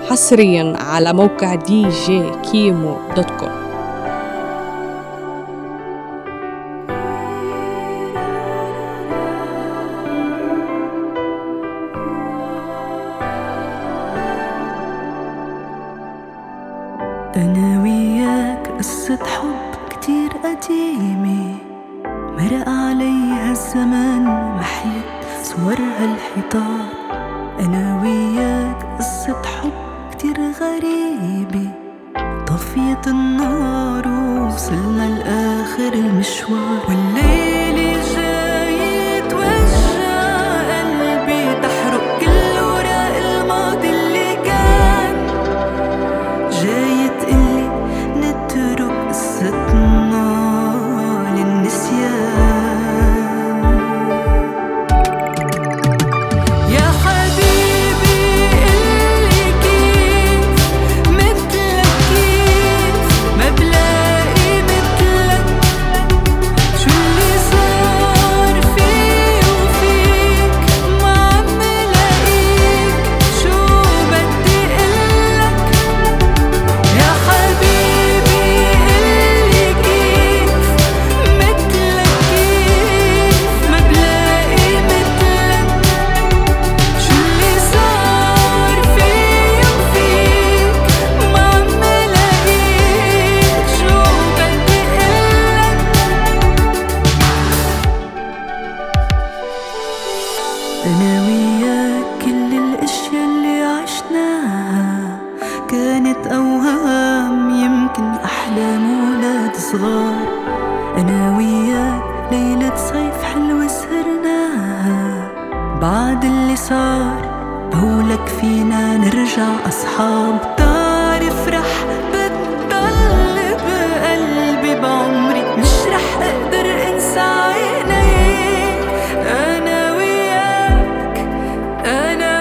حصريا على موقع djkimo.com. أنا وياك قصة حب كتير قديمة، مرق عليها الزمن محيت صورها الحيطان. أنا وياك قصة حب كتير غريبة، طفيت النار ووصلنا لآخر المشوار. والليل جاي توجع قلبي، تحرق كل وراء الماضي اللي كان. جاي تقلي نترك قصتنا للنسيان. يا حبيبي قلي كيف مثلك، كيف ما بلاقي مثلك. شو اللي صار في وفيك ما عم لاقيك، شو بدي قلك. يا حبيبي قلي كيف مثلك، كيف ما بلاقي مثلك. شو اللي صار في وفيك ما عم لاقيك، شو بدي قلك. أنا وياك كل الأشياء اللي عشناها كانت أوهام، يمكن أحلام ولاد صغار. أنا وياك ليلة صيف حلوة سهرناها، بعد اللي صار بقولك فينا نرجع أصحاب. تعرف رح بتضل بقلبي بعمري، مش رح أقدر أنسى عينيك. أنا وياك، أنا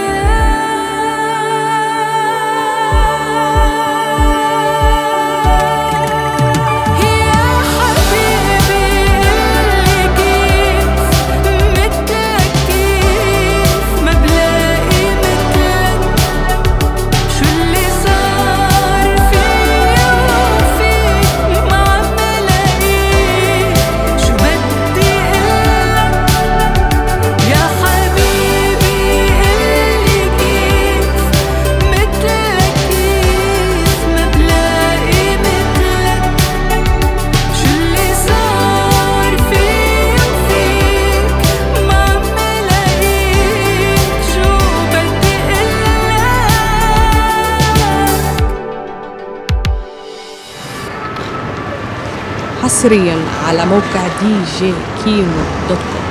وياك. يا حبيبي قلي كيف مثلك، كيف ما بلاقي مثلك. شو اللي صار في وفيك ما عم لاقيك، شو بدي قلك. يا حبيبي قلي كيف مثلك، كيف ما بلاقي مثلك. شو اللي صار في وفيك ما عم لاقيك، شو بدي قلك. حصريا على موقع djkimo.com.